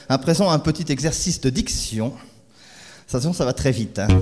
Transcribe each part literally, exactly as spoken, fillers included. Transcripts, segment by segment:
À présent, un petit exercice de diction. Attention, ça va très vite. Hein.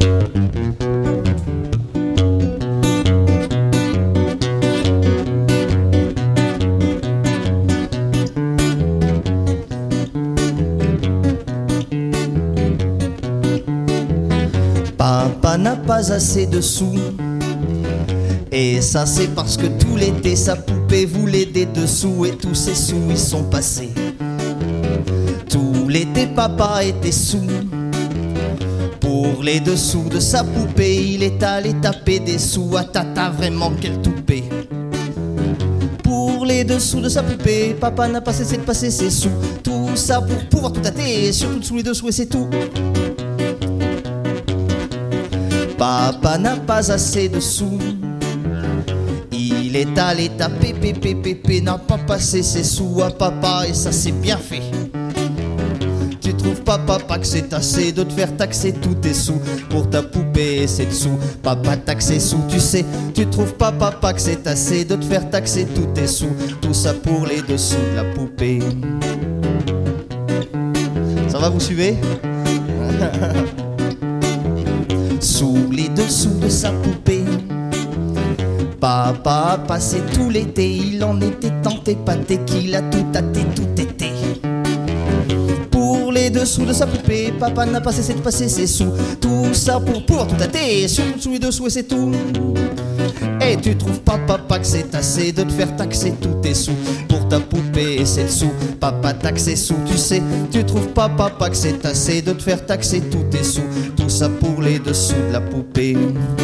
Papa n'a pas assez de sous. Et ça c'est parce que tout l'été sa poupée voulait des dessous. Et tous ces sous ils sont passés. Tout l'été papa était sous. Pour les dessous de sa poupée il est allé taper des sous. À tata vraiment quel toupet. Pour les dessous de sa poupée papa n'a pas cessé de passer ses sous. Tout ça pour pouvoir tout tâter. Surtout sous les dessous et c'est tout. Papa n'a pas assez de sous. Il est allé taper pépé pépé, n'a pas passé ses sous à papa et ça c'est bien fait. Tu trouves pas papa que c'est assez de te faire taxer tous tes sous pour ta poupée et ses dessous. Papa taxe ses sous, tu sais. Tu trouves pas papa que c'est assez de te faire taxer tous tes sous. Tout ça pour les dessous de la poupée. Ça va, vous suivez? Sous les dessous de sa poupée papa a passé tout l'été, il en était tant épaté qu'il a tout tâté, tout été. Pour les dessous de sa poupée, papa n'a pas cessé de passer ses sous. Tout ça pour pouvoir tout tâter, surtout sous les dessous et c'est tout. Et tu trouves pas papa que c'est assez de te faire taxer tous tes sous pour ta poupée et ses sous. Papa taxe ses sous, tu sais. Tu trouves pas papa que c'est assez de te faire taxer tous tes sous. Tout ça pour les dessous de la poupée.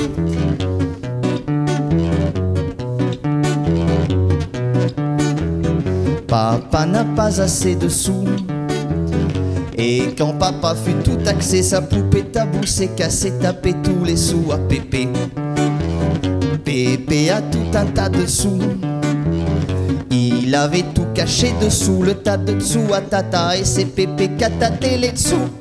Papa n'a pas assez de sous. Et quand papa fut tout taxé, sa poupée tabou s'est cassé, tapé tous les sous à Pépé. Pépé a tout un tas de sous. Il avait tout caché dessous le tas de dessous à tata. Et c'est Pépé qui a tâté les dessous.